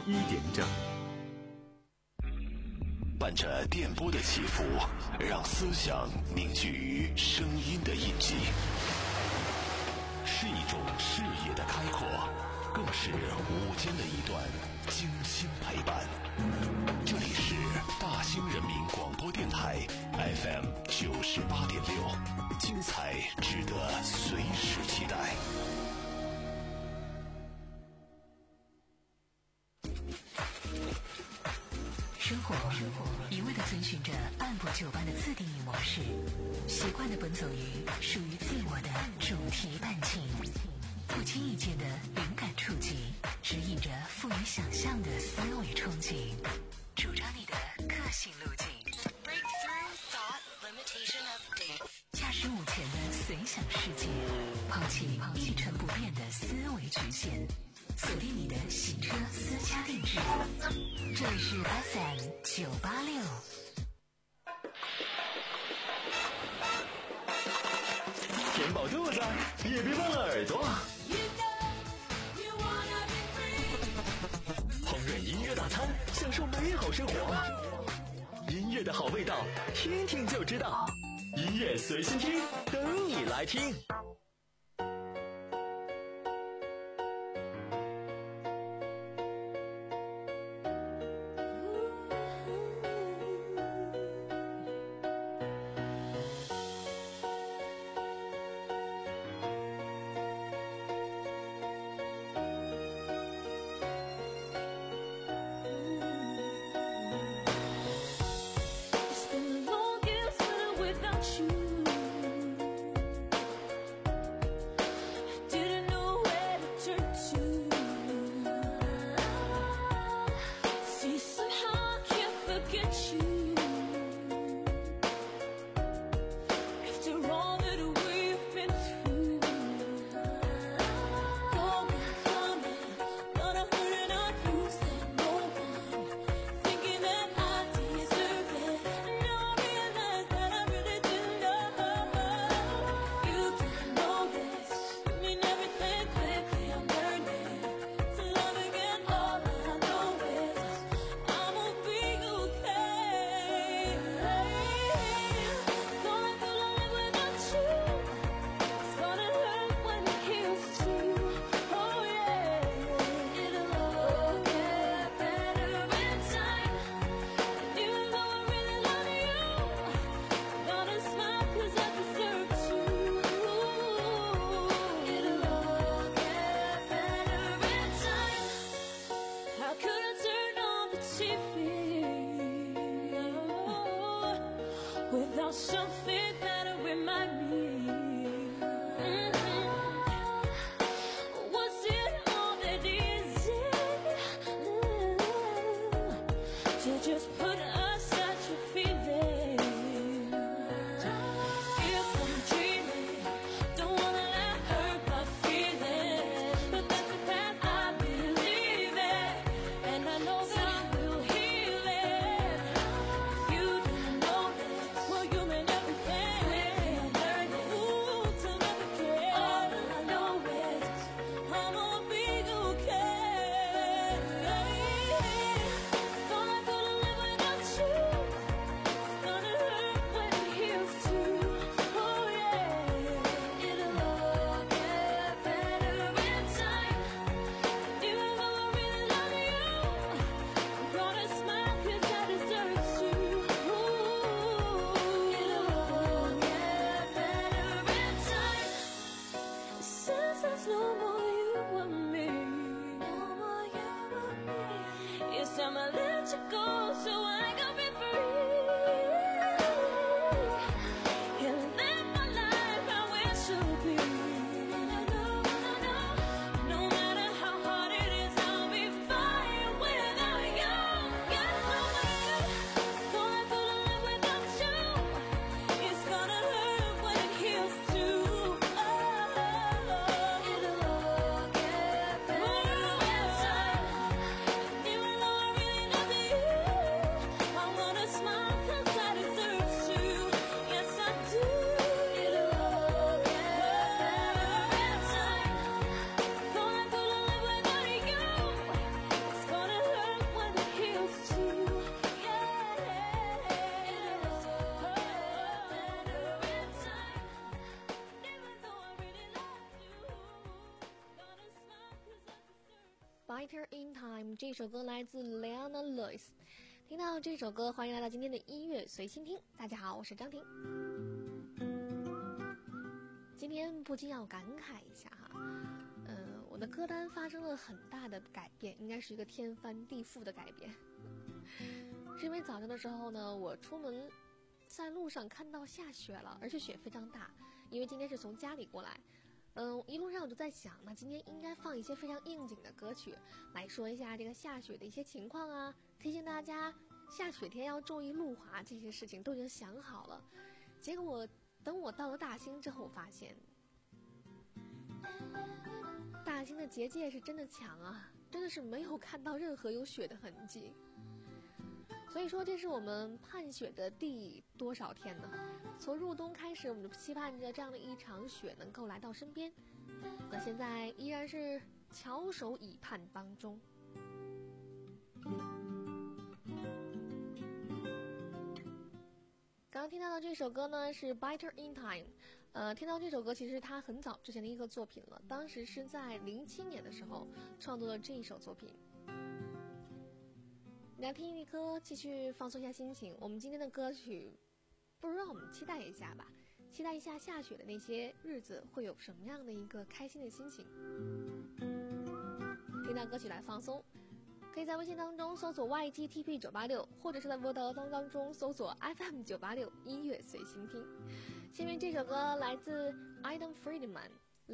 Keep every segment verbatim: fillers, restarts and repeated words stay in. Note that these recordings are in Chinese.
一点整。 伴着电波的起伏，让思想凝聚于声音的印记，是一种视野的开阔，更是午间的一段精心陪伴。这里是大兴人民广播电台 F M 九十八点六，精彩值得随时期待。 生活一味地遵循着按部就班的自定义模式，习惯地奔走于属于自我的主题半径，不经意间的灵感触及，指引着富于想象的思维憧憬，主张你的个性路径。Breakthrough thought limitation update。驾驶目前的随想世界，抛弃一成不变的思维局限，锁定你的洗车私家定制。这里是 F M 九八六。 填饱肚子，也别忘了耳朵。烹饪音乐大餐，享受美好生活。音乐的好味道，听听就知道。音乐随心听，等你来听。 Learn it. Bitter in Time 这首歌来自 Leona Lewis。 听到这首歌，欢迎来到今天的音乐随心听。大家好，我是张婷。今天不禁要感慨一下哈，嗯，我的歌单发生了很大的改变，应该是一个天翻地覆的改变。是因为早上的时候呢，我出门在路上看到下雪了，而且雪非常大，因为今天是从家里过来。嗯，一路上我就在想，那今天应该放一些非常应景的歌曲，来说一下这个下雪的一些情况啊，提醒大家下雪天要注意路滑，这些事情都已经想好了。结果我等我到了大兴之后，我发现大兴的结界是真的强啊，真的是没有看到任何有雪的痕迹。所以说这是我们盼雪的第多少天呢？从入冬开始，我们就期盼着这样的一场雪能够来到身边。那现在依然是翘首以盼当中。刚刚听到的这首歌呢是 Bitter in Time， 呃，听到这首歌其实它很早之前的一个作品了，当时是在零七年的时候创作了这一首作品。来听一歌，继续放松一下心情。我们今天的歌曲，不如让我们期待一下吧，期待一下下雪的那些日子会有什么样的一个开心的心情。听到歌曲来放松，可以在微信当中搜索 Y G T P 九八六，或者是在播的当当中搜索 F M 九八六音乐随心听。下面这首歌来自 Adam Friedman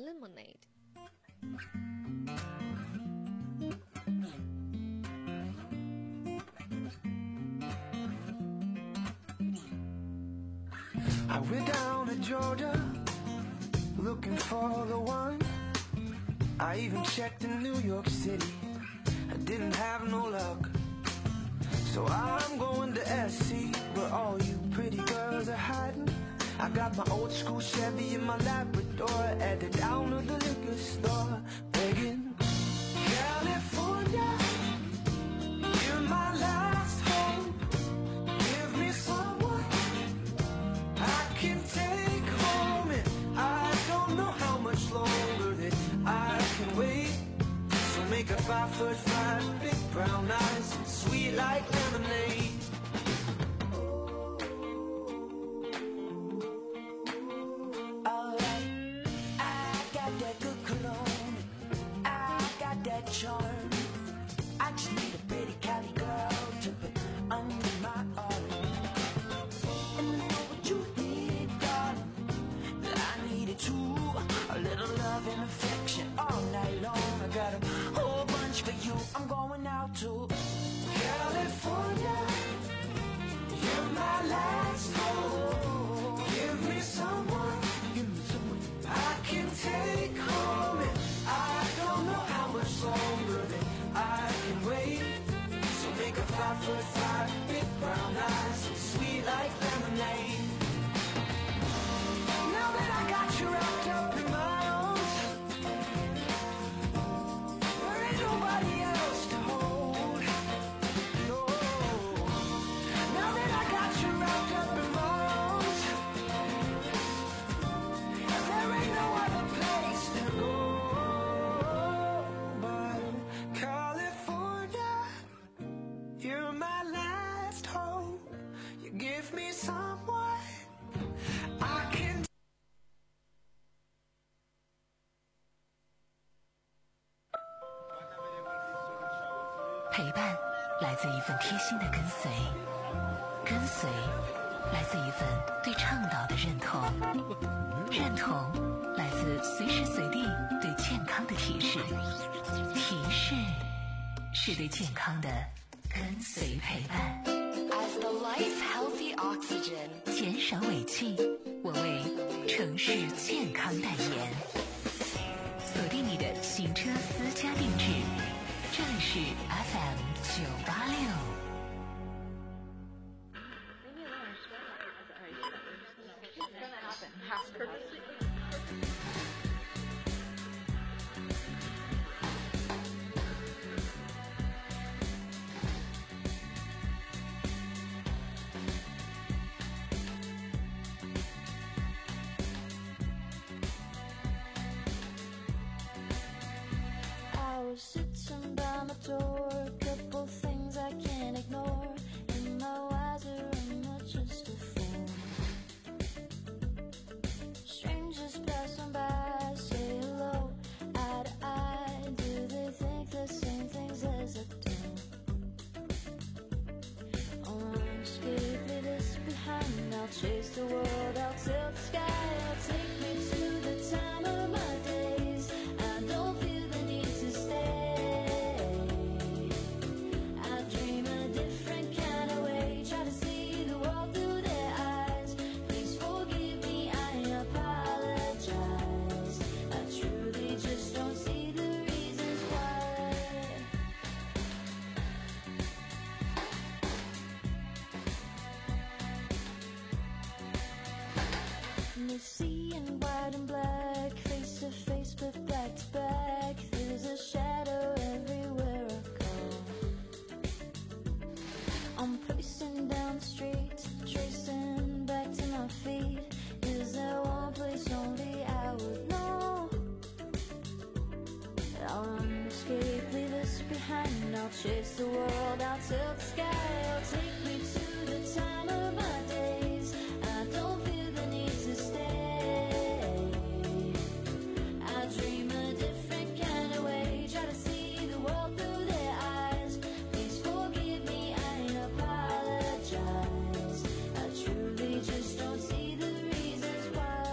Lemonade。I went down to Georgia looking for the one. I even checked in New York City, I didn't have no luck. So I'm going to S C where all you pretty girls are hiding. I got my old school Chevy and my Labrador, headed down to the liquor store begging, California, you're my last hope. Give me someone I can take home, and I don't know how much longer that I can wait. So make a five foot five, big brown eyes, sweet like lemonade. Alright, I got that good cologne, I got that charm. I just need a pretty Cali girl to put under my arm. And I know what you need, darling, that I need it too. A little love and affection all night long. I got a whole bunch for you. I'm going out to California. You're my last hope. Give me someone, give me someone I can take home, and I don't know how much longer that I can wait. So make a five foot five, big brown eyes, sweet like lemonade. Now that I got you wrapped up in my arms, there ain't nobody else to hold. No. Now that I got you wrapped up in my arms, there ain't no other place to go but California. You're my last hope. You give me someone I can. 陪伴来自一份贴心的跟随，跟随来自一份对倡导的认同，认同来自随时随地对健康的提示，提示是对健康的跟随陪伴。As the life healthy oxygen， 减少尾气，我为城市健康代言。锁定你的行车私家定制，这里是 F M 九八六。 I was sitting by my door, a couple things I can't ignore. Am I wiser or am I just a fool? Strangers passing by, say hello, eye to eye. Do they think the same things as I do? I'll escape, leave this behind. I'll chase the world, I'll tilt the sky. I'll take me to the time of my days. I don't feel the need to stay. I dream a different kind of way, try to see the world through their eyes. Please forgive me, I apologize. I truly just don't see the reasons why. And they see in white and black, face to face but back to back. There's a shadow everywhere I go. I'm pacing down the street, tracing back to my feet. Is there one place only I would know? I'll escape, leave this behind. I'll chase the world, I'll tilt the sky. I'll take me to the time of my days. I don't feel the need to stay. I dream a different kind of way, try to see the world through their eyes. Please forgive me, I apologize. I truly just don't see the reasons why.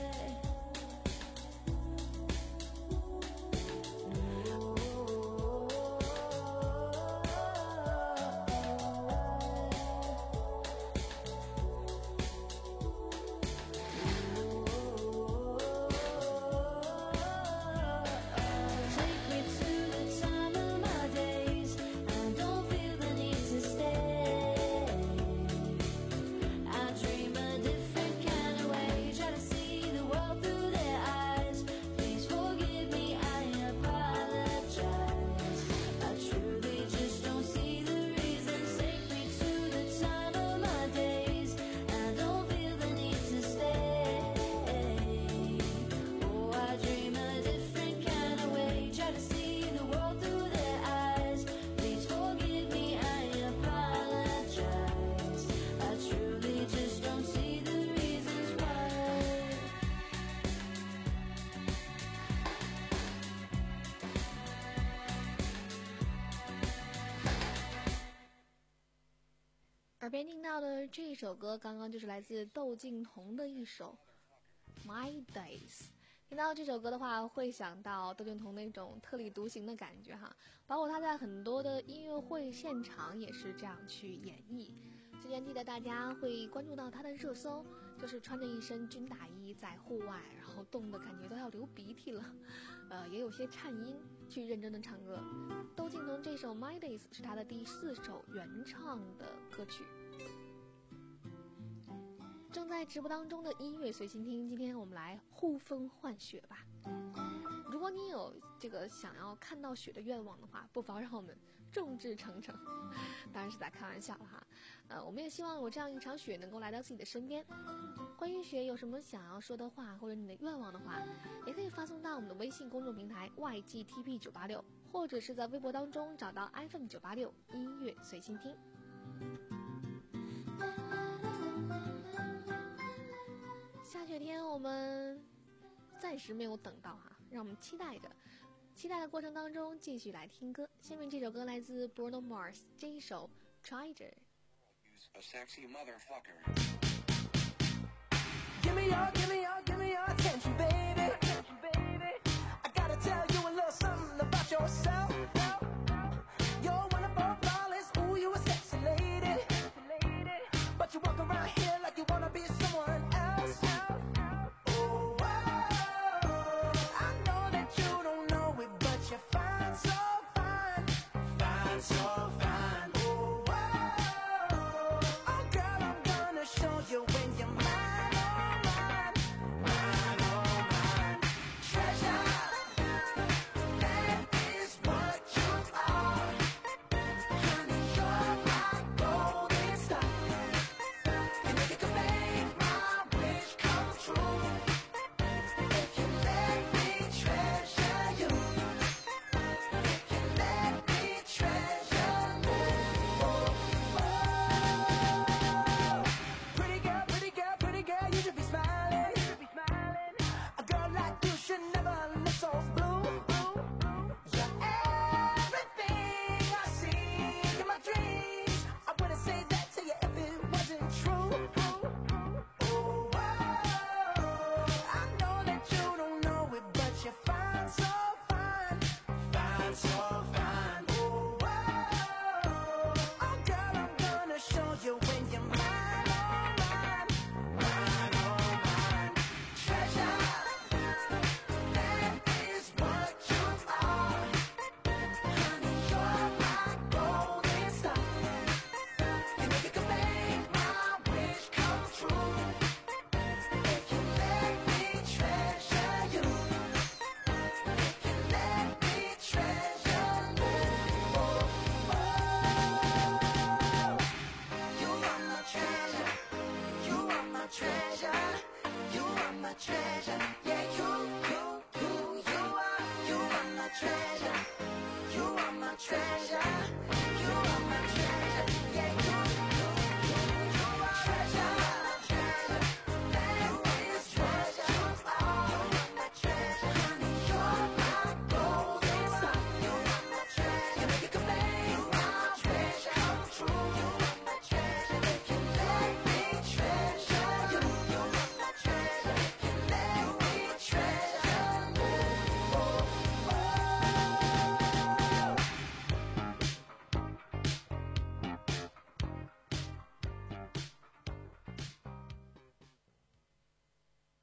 Take me to the time of my days. I don't feel the need to stay. I dream a different kind of way, try to see the world through their eyes. Please forgive me, I apologize. I truly just don't see the reasons. Take me to the time of my days. I don't feel the need to stay. Oh, I dream a different kind of way, try to see the world through their eyes. Please forgive me, I apologize. I truly just don't see the reasons why. 耳边听到的这首歌，刚刚就是来自窦靖童的一首《My Days》。听到这首歌的话，会想到窦靖童那种特立独行的感觉哈，包括他在很多的音乐会现场也是这样去演绎。之前记得大家会关注到他的热搜，就是穿着一身军大衣在户外，然后冻得感觉都要流鼻涕了，呃，也有些颤音去认真的唱歌。窦靖童这首《My Days》是他的第四首原唱的歌曲。正在直播当中的音乐随心听，今天我们来呼风唤雪吧。如果你有这个想要看到雪的愿望的话，不妨让我们众志成城。当然是在开玩笑了哈。呃，我们也希望有这样一场雪能够来到自己的身边。关于雪有什么想要说的话，或者你的愿望的话，也可以发送到我们的微信公众平台 Y G T P 九八六，或者是在微博当中找到 F M 九八六音乐随心听。下雪天我们暂时没有等到哈，让我们期待着，期待的过程当中继续来听歌。下面这首歌来自 Bruno Mars， 这一首 Treasure。 A sexy motherfucker. Give me your, give me your, give me your attention, baby. I gotta tell you a little something about yourself. You're wonderful, flawless, ooh, you a sexy lady. But you walk around here like you wanna be someone else. Oh, I know that you don't know it, but you're fine, so fine. Fine, so fine. Oh, oh, girl, I'm gonna show you when you're mine, oh, mine. Mine, oh, mine. Treasure, that is what you are. Honey, you're my golden star. And if you could make my wish come true, if you let me treasure you, if you let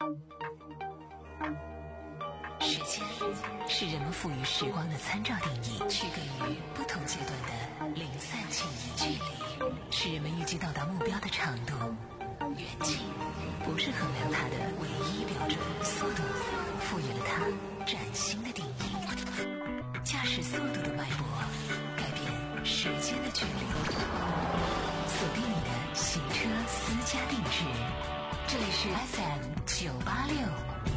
时间是人们赋予时光的参照定义，区隔于不同阶段的零散记忆。距离是人们预计到达目标的长度，远近不是衡量它的唯一标准。速度赋予了它崭新的定义，驾驶速度的脉搏改变时间的距离。锁定你的行车私家定制，这里是 F M 九八六。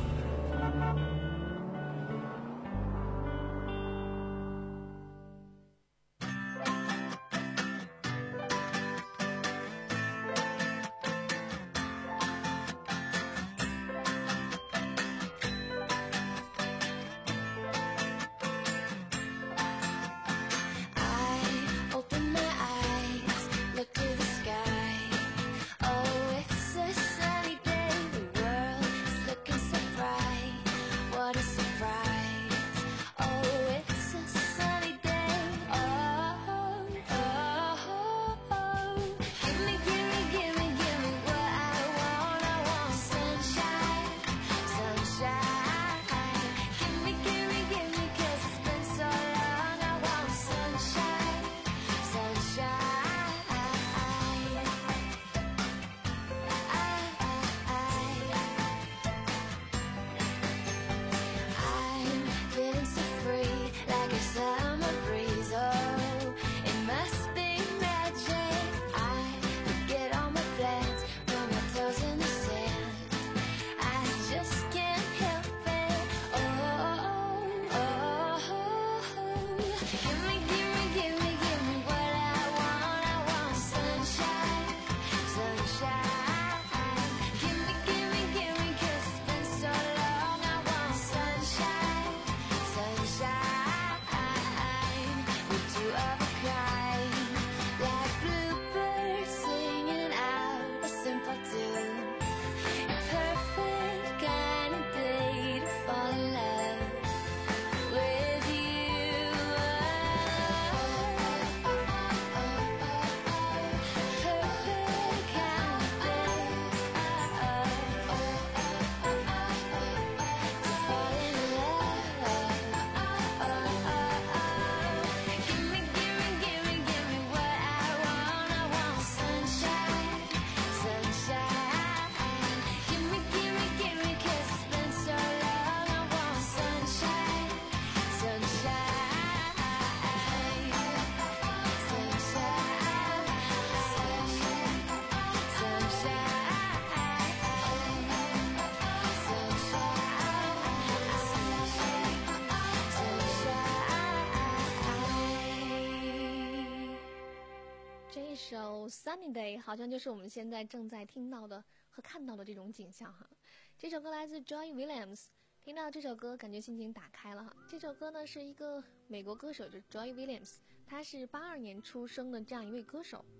Sunny Day 好像就是我们现在正在听到的和看到的这种景象哈。这首歌来自 Joy Williams， 听到这首歌感觉心情打开了哈。这首歌呢是一个美国歌手，就是 Joy Williams， 他是八二年出生的这样一位歌手。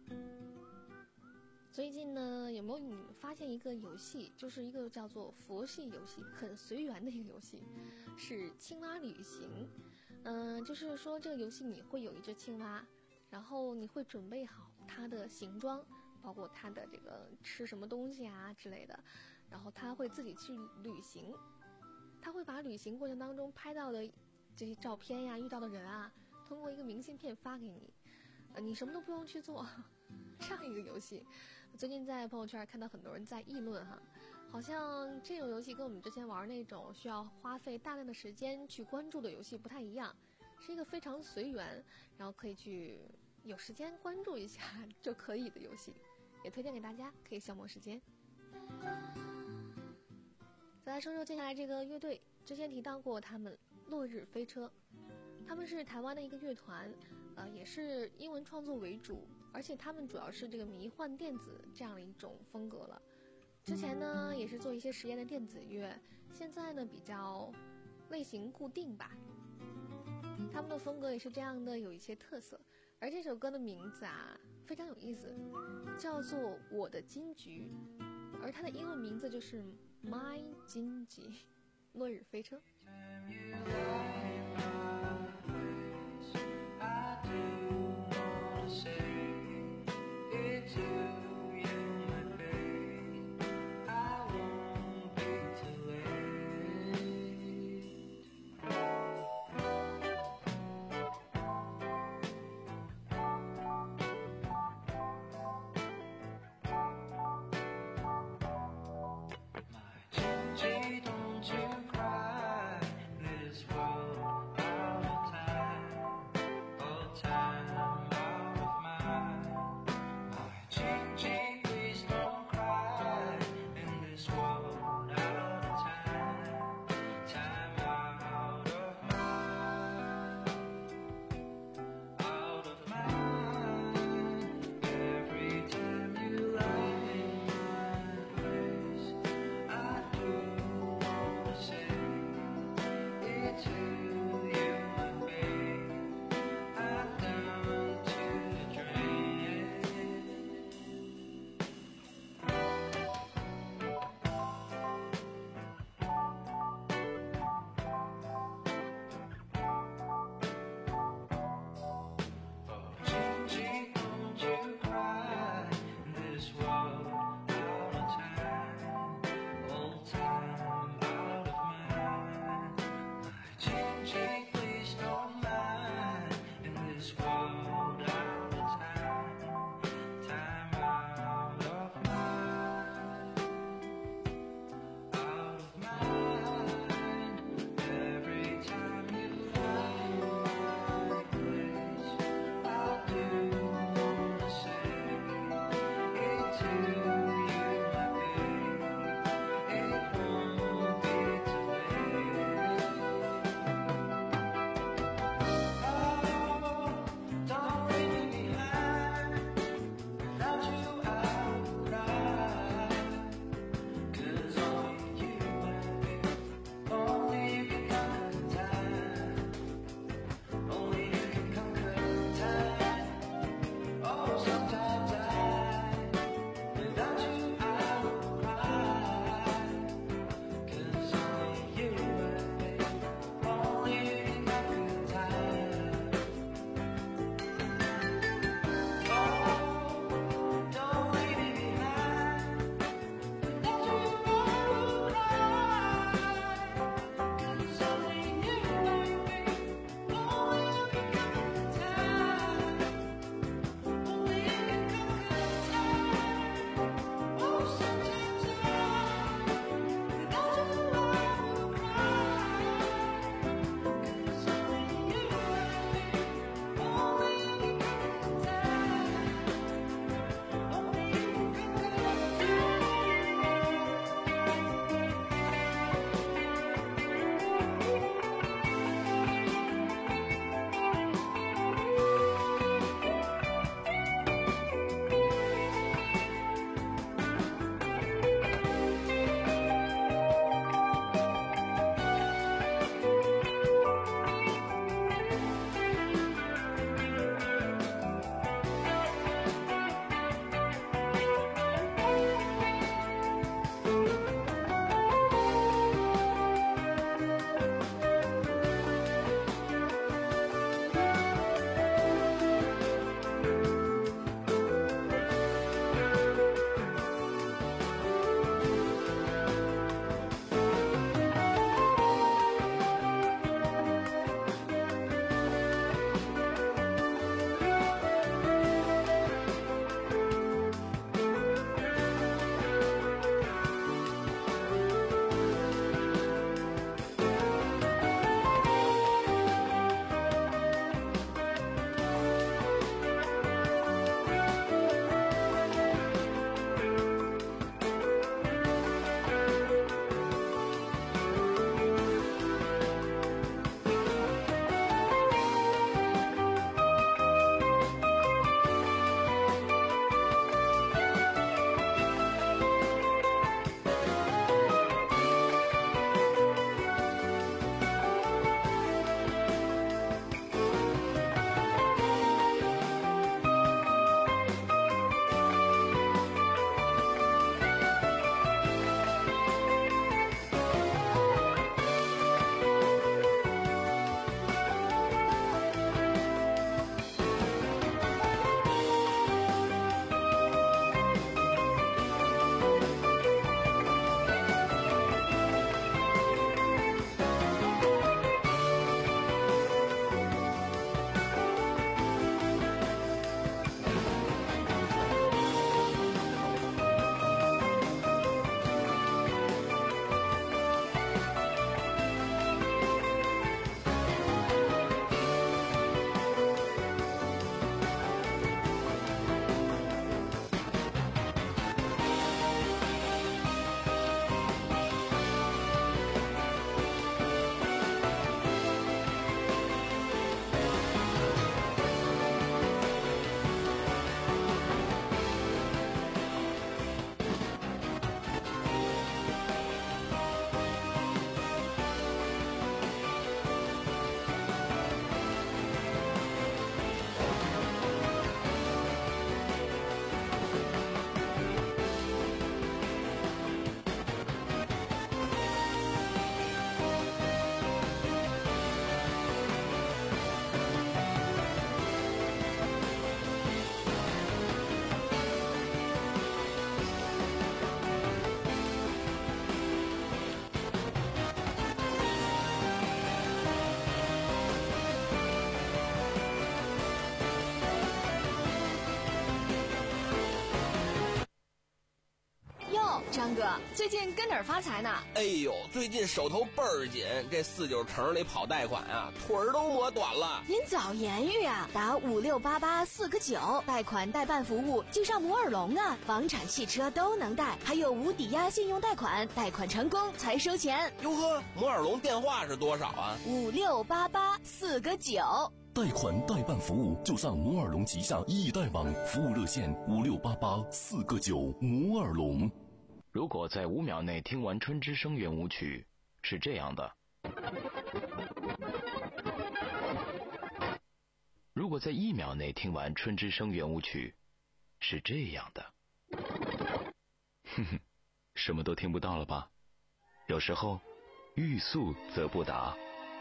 最近呢有没有你发现一个游戏，就是一个叫做佛系游戏，很随缘的一个游戏，是青蛙旅行。嗯、呃，就是说这个游戏你会有一只青蛙，然后你会准备好它的形状，包括它的这个吃什么东西啊之类的，然后它会自己去旅行，它会把旅行过程当中拍到的这些照片呀、遇到的人啊，通过一个明信片发给你，呃，你什么都不用去做，这样一个游戏。最近在朋友圈看到很多人在议论哈，好像这种游戏跟我们之前玩那种需要花费大量的时间去关注的游戏不太一样，是一个非常随缘，然后可以去有时间关注一下就可以的游戏，也推荐给大家，可以消磨时间。再来说说接下来这个乐队，之前提到过他们落日飞车，他们是台湾的一个乐团，呃，也是英文创作为主，而且他们主要是这个迷幻电子这样的一种风格了。之前呢也是做一些实验的电子乐，现在呢比较类型固定吧。他们的风格也是这样的，有一些特色。而这首歌的名字啊非常有意思，叫做《我的金桔》，而它的英文名字就是 My 金桔，落日飞车。 It's you in my face. I won't be Don't 张哥，最近跟哪儿发财呢？ 哎呦，最近手头倍儿紧，这四九城里跑贷款啊，腿儿都磨短了。 您早言语啊，打五六八八四个九，贷款代办服务就上摩尔龙啊，房产、汽车都能贷，还有无抵押信用贷款，贷款成功才收钱。 哟呵，摩尔龙电话是多少啊？ 五六八八四个九。 贷款代办服务就上摩尔龙旗下易贷网，服务热线五六八八四个九。摩尔龙。 如果在五秒内听完春之声圆舞曲，是这样的；如果在一秒内听完春之声圆舞曲，是这样的。哼哼，什么都听不到了吧？有时候，欲速则不达。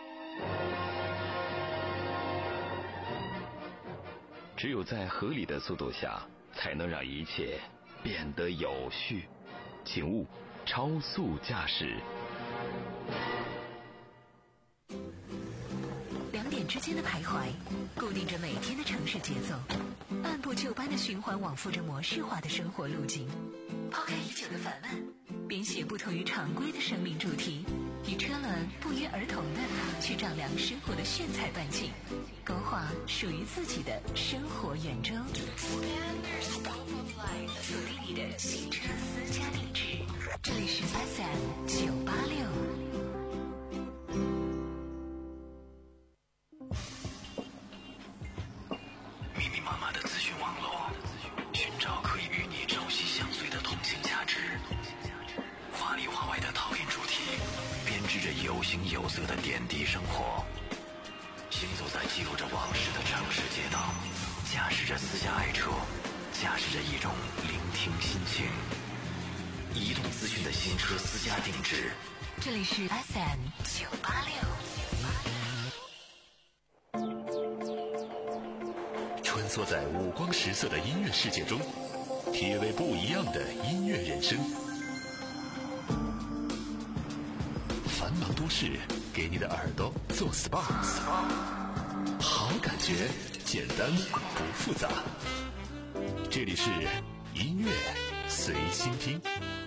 只有在合理的速度下，才能让一切变得有序。请勿超速驾驶。 两点之间的徘徊，固定着每天的城市节奏，按部就班的循环往复着模式化的生活路径。抛开已久的烦闷，编写不同于常规的生命主题，与车轮不约而同的去丈量生活的炫彩伴景，勾画属于自己的生活圆周。锁定你的新车私家定制，这里是 F M 九八六。 密密麻麻的资讯网络，寻找可以与你朝夕相随的同性价值。华里华外的讨厌主题，编织着有形有色的点滴生活。行走在记录着往事的城市街道，驾驶着私家爱车，驾驶着一种聆听心情。移动资讯的新车私家定制， 这里是 F M 九八六。 穿梭在五光十色的音乐世界中，体味不一样的音乐人生。繁忙都市，给你的耳朵做 S P A， 好感觉，简单不复杂。这里是音乐随心听。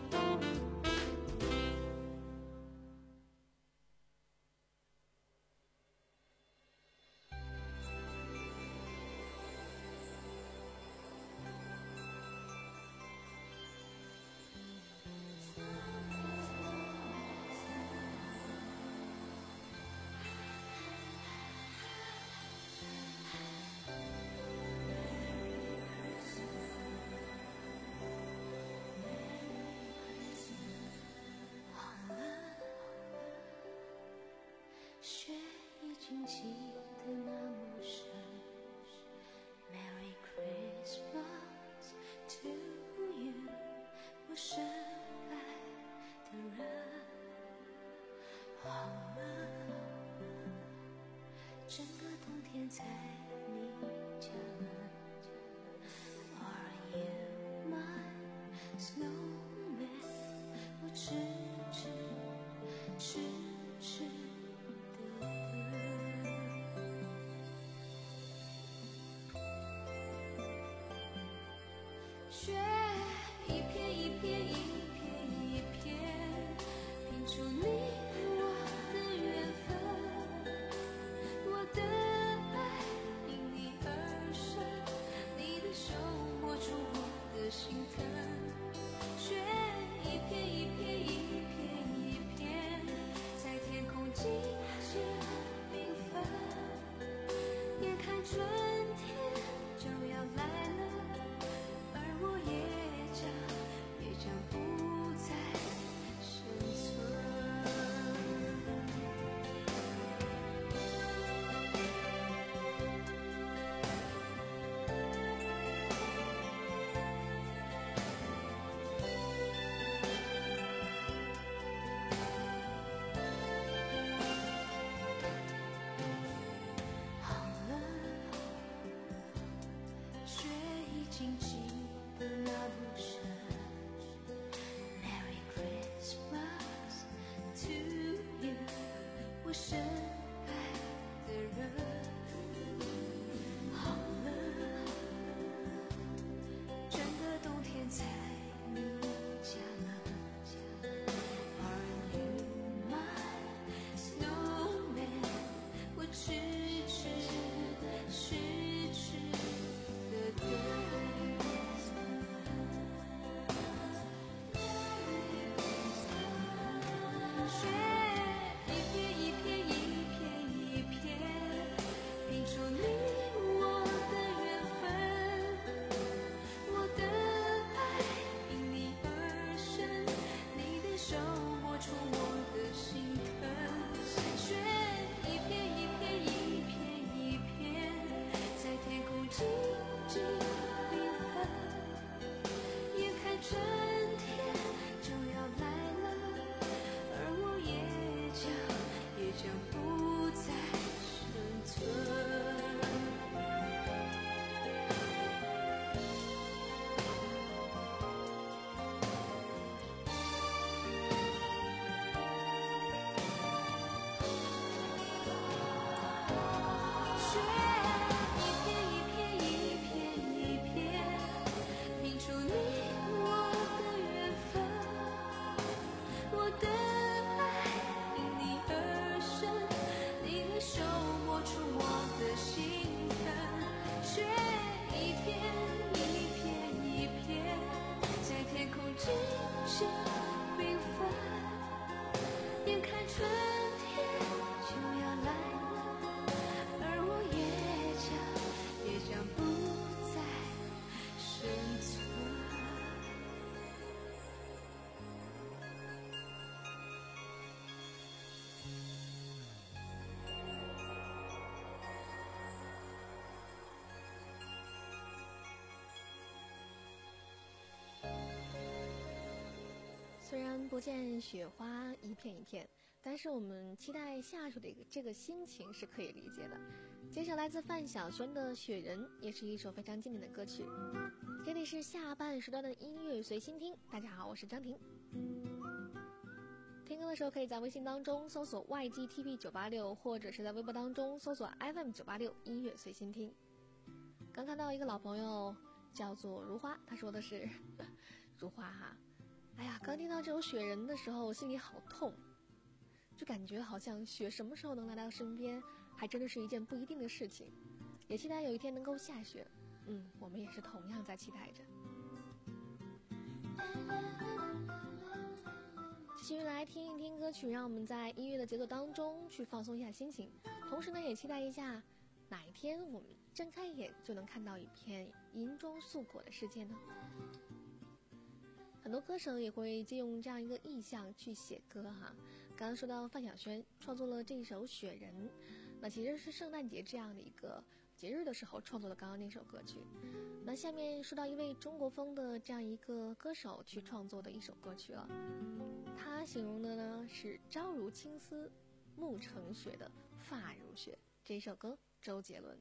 雪已经积得那么深 Merry Christmas to you 我深爱的人好了整个冬天在你家门 Are you my snowman 我痴痴痴痴雪一片一片一片一片拼出你我的缘分我的爱因你而生你的手握住我的心疼雪一片一片一片一片在天空季节缤纷眼看春天就要来了我也将也将不再生存虽然不见雪花一片一片，但是我们期待下雪的这个心情是可以理解的。接下来自范晓萱的《雪人》也是一首非常经典的歌曲。这里是下半时段的音乐随心听，大家好，我是张婷。听歌的时候可以在微信当中搜索 Y G T V 九八六，或者是在微博当中搜索 F M 九八六音乐随心听。刚看到一个老朋友叫做如花，他说的是如花哈，哎呀，刚听到这首《雪人》的时候，我心里好痛，就感觉好像雪什么时候能来到身边，还真的是一件不一定的事情。也期待有一天能够下雪，嗯，我们也是同样在期待着。继续来听一听歌曲，让我们在音乐的节奏当中去放松一下心情，同时呢，也期待一下哪一天我们睁开眼就能看到一片银装素裹的世界呢？很多歌手也会借用这样一个意象去写歌哈。刚刚说到范晓萱创作了这首《雪人》，那其实是圣诞节这样的一个节日的时候创作的刚刚那首歌曲。那下面说到一位中国风的这样一个歌手去创作的一首歌曲了，他形容的呢是朝如青丝，暮成雪的发如雪。这一首歌，周杰伦。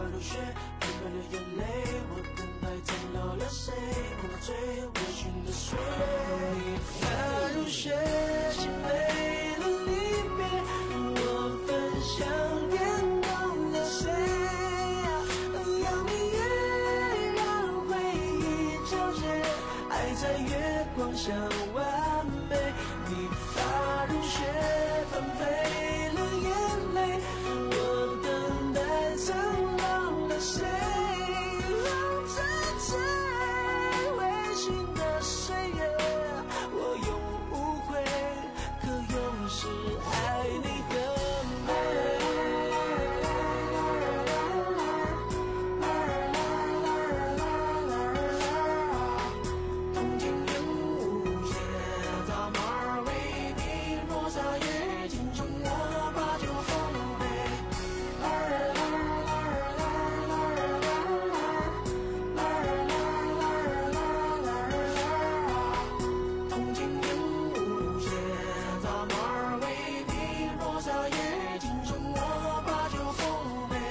追，我寻的碎，你踏入血腥美的离别，我分享点懂了谁？让明月让回忆交接，爱在月光下完美。你踏入血纷飞了眼泪，我等待苍老的谁？让这最微醺的岁月，我永不会，可永世爱你很美。冬天烟雾夜，大马儿为你落下夜，敬重我把酒奉陪。冬天烟雾夜，大马儿为你落下夜，敬重我把酒奉陪。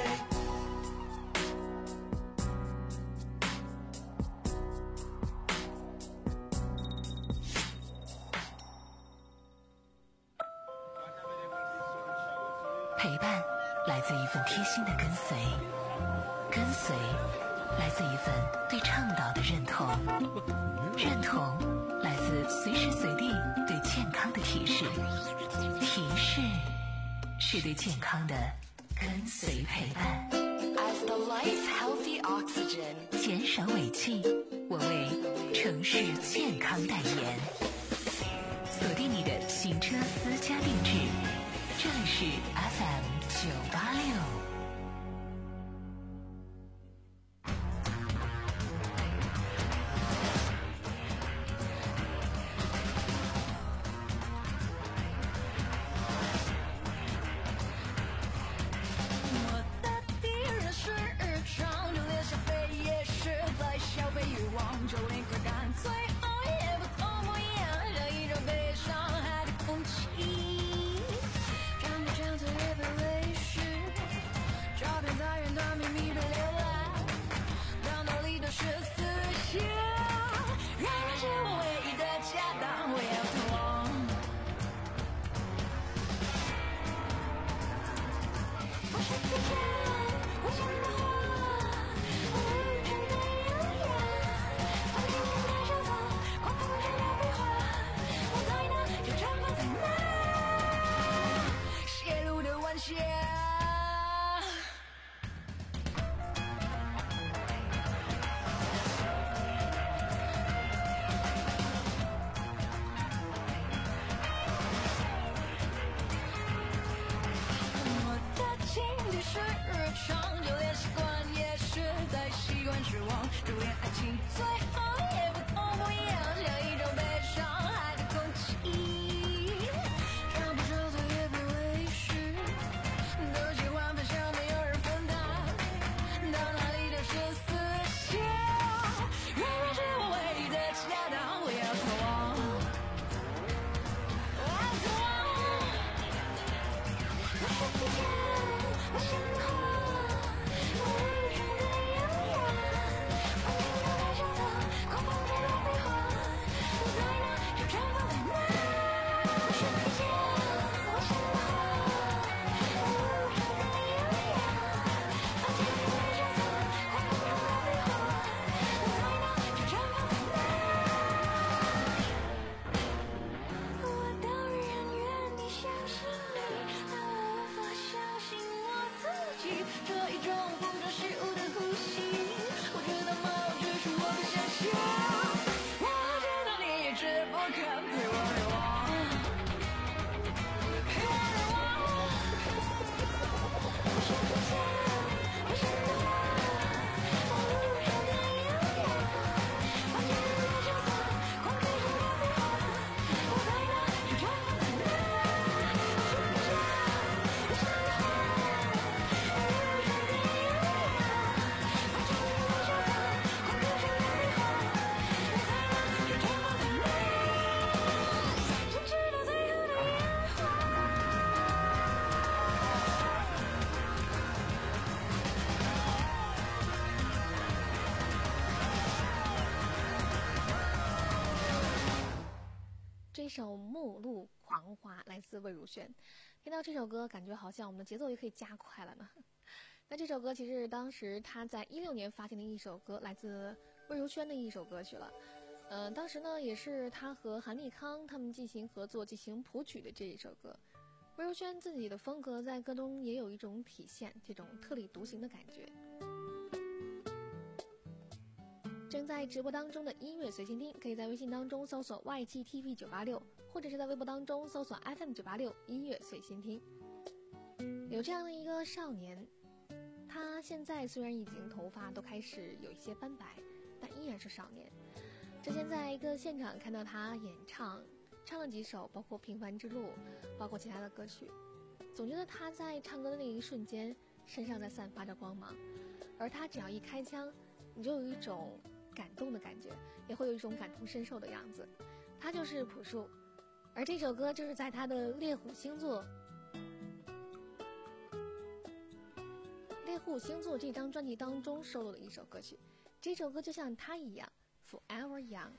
陪伴来自一份贴心的跟随，跟随来自一份对倡导的认同，认同来自随时随地对健康的提示，提示是对健康的跟随陪伴。 As the lights healthy oxygen， 减少尾气，我为城市健康代言。锁定你的行车私家定制，这里是 F M 九八六。 我的敌人是日常，就连消费也是在消费欲望，就连快干脆熬也不同模样，像一种被伤害的空气。长着长着也被微视，照片在远端秘密被浏览，大脑里都是思想，然而是我唯一的家当，我要逃亡。我是地球，我想的话，我日常的优雅，我灵魂的沙发，狂风中的壁画，我在哪就绽放在哪，泄露的晚霞。我的情绪是日常，就连习惯也是在习惯之王，就连爱情最后也不同模样，像一种被伤害的空气。长不长嘴也被微视，都喜欢分享，没有人分担，到哪里都是思想，然而是我唯一的家当，我要逃亡，我要逃亡。我是地球，我想的话，我日常的优雅，我灵魂的沙发，狂风中的壁画，我在哪就绽放在哪。我是地球，我想的话，我日常的优雅，我灵魂的沙发，狂风中的壁画，我在哪就绽放在哪。我当然愿你相信你，但我无法相信我自己。 这首《末路狂花》来自魏如萱。听到这首歌，感觉好像我们的节奏也可以加快了呢。那这首歌其实是当时他在一六年发行的一首歌，来自魏如萱的一首歌曲了。嗯、呃，当时呢也是他和韩立康他们进行合作进行谱曲的这一首歌。魏如萱自己的风格在歌中也有一种体现，这种特立独行的感觉。正在直播当中的音乐随心听，可以在微信当中搜索 Y G T V 九八六，或者是在微博当中搜索 F M 九八六音乐随心听。有这样的一个少年，他现在虽然已经头发都开始有一些斑白，但依然是少年。之前在一个现场看到他演唱，唱了几首，包括《平凡之路》，包括其他的歌曲，总觉得他在唱歌的那一瞬间，身上在散发着光芒，而他只要一开腔，你就有一种感动的感觉，也会有一种感同身受的样子。他就是朴树，而这首歌就是在他的猎户星座猎户星座这张专辑当中收录的一首歌曲。这首歌就像他一样 Forever Young。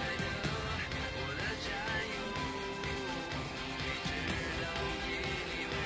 我的战友，你知道以你为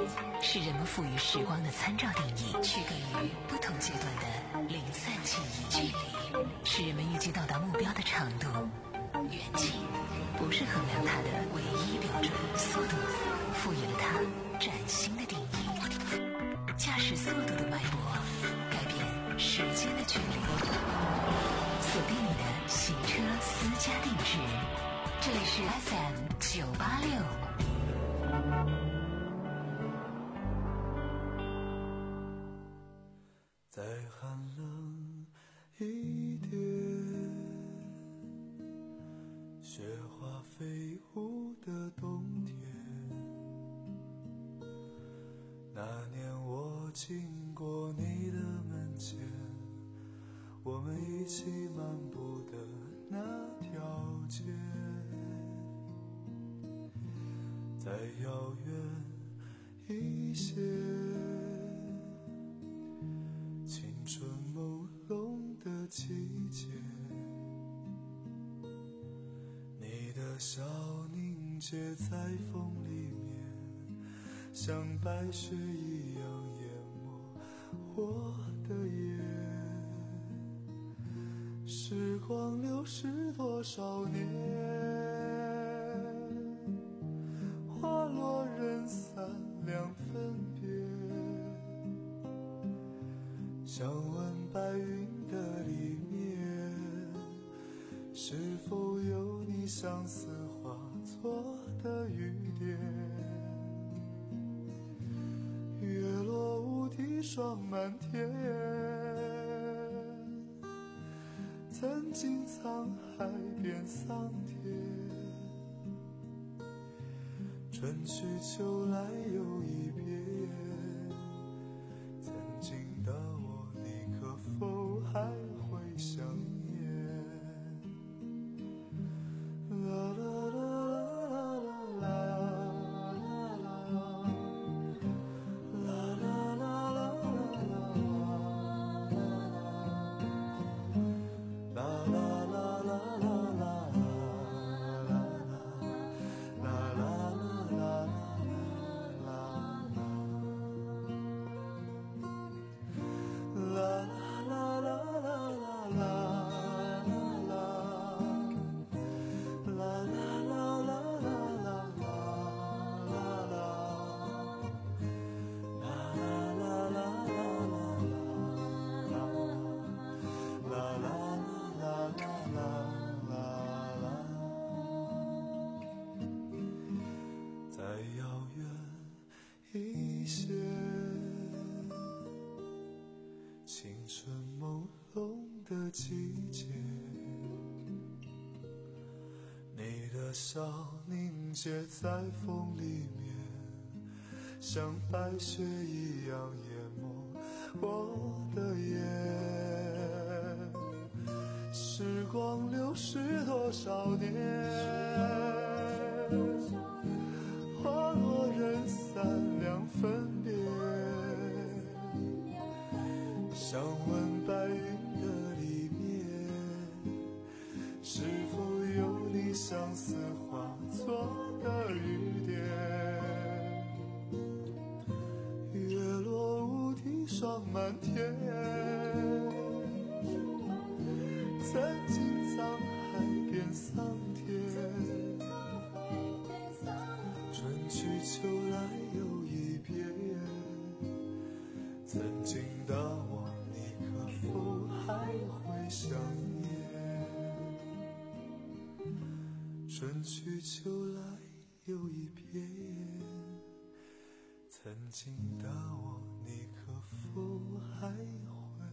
是人们赋予时光的参照定义，区隔于不同阶段的零散记忆。距离是人们预计到达目标的长度，远近不是衡量它的唯一标准，速度赋予了它崭新的定义。驾驶速度的脉搏，改变时间的距离。锁定你的行车私家定制，这里是 F M 九八六。 再寒冷一点，雪花飞舞的冬天。那年我经过你的门前，我们一起漫步的那条街。再遥远一些，青春朦胧的季节，你的笑凝结在风里面，像白雪一样淹没我的眼。时光流逝多少年，花落人散两分别。想问白云的里面，是否有你相思化作的雨点？月落乌啼霜满天，曾经沧海变桑田。春去秋来又一遍，曾经的我你可否还会想念？啦啦啦啦啦啦啦啦啦啦啦啦啦啦。再遥远一些，青春朦胧的季节，你的笑凝结在风里面，像白雪一样淹没我的眼。时光流逝多少年，花落人散两分别。想问白云的里面，是否有你相思化作的雨点？月落乌啼霜满天，曾经沧海变桑田。春去秋来又一遍，曾经的我你可否还会想念？春去秋来又一遍，曾经的我你可否还会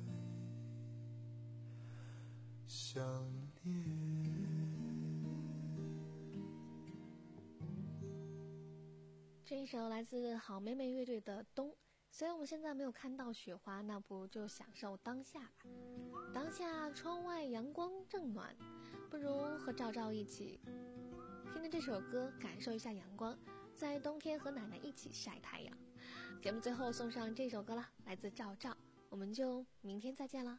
想念？ 这一首来自好妹妹乐队的《冬》。虽然我们现在没有看到雪花，那不就享受当下吧。当下窗外阳光正暖，不如和赵赵一起听着这首歌，感受一下阳光，在冬天和奶奶一起晒太阳。节目最后送上这首歌了，来自赵赵，我们就明天再见了。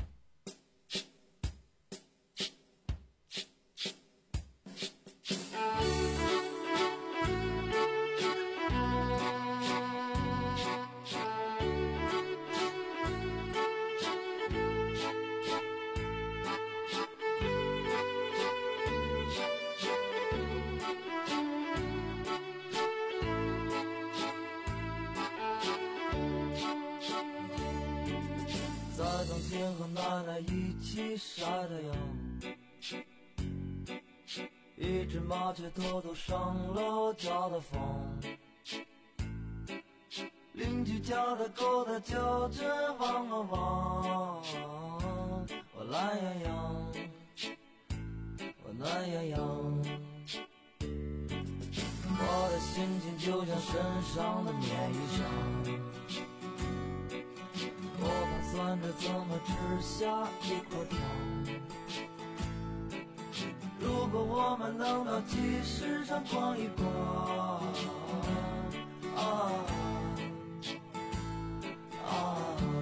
啊奶奶一起晒太阳，一只麻雀偷偷上楼叫它风，邻居家的狗它叫着汪汪汪，我懒洋洋，我懒洋洋，我的心情就像身上的棉衣裳，我盘算着怎么吃下一块糖。如果我们能到集市上逛一逛，啊啊。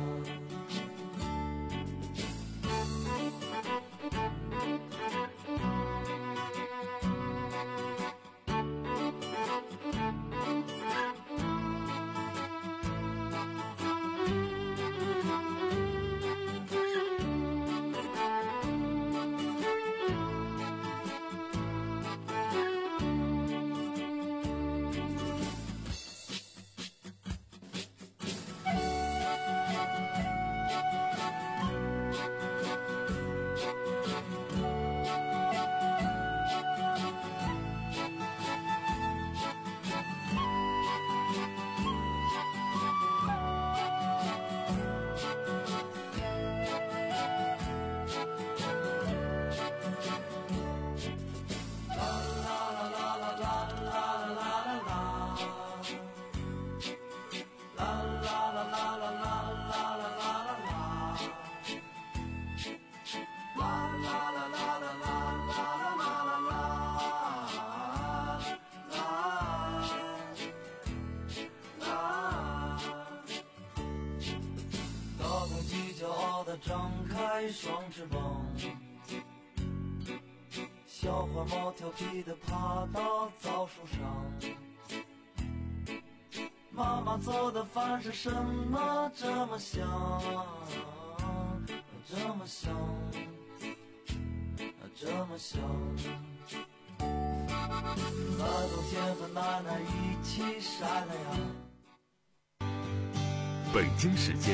张开双翅膀，小花猫调皮地爬到枣树上。妈妈做的饭是什么这么香，这么香，这么香。在冬天和奶奶一起晒太阳。 北京时间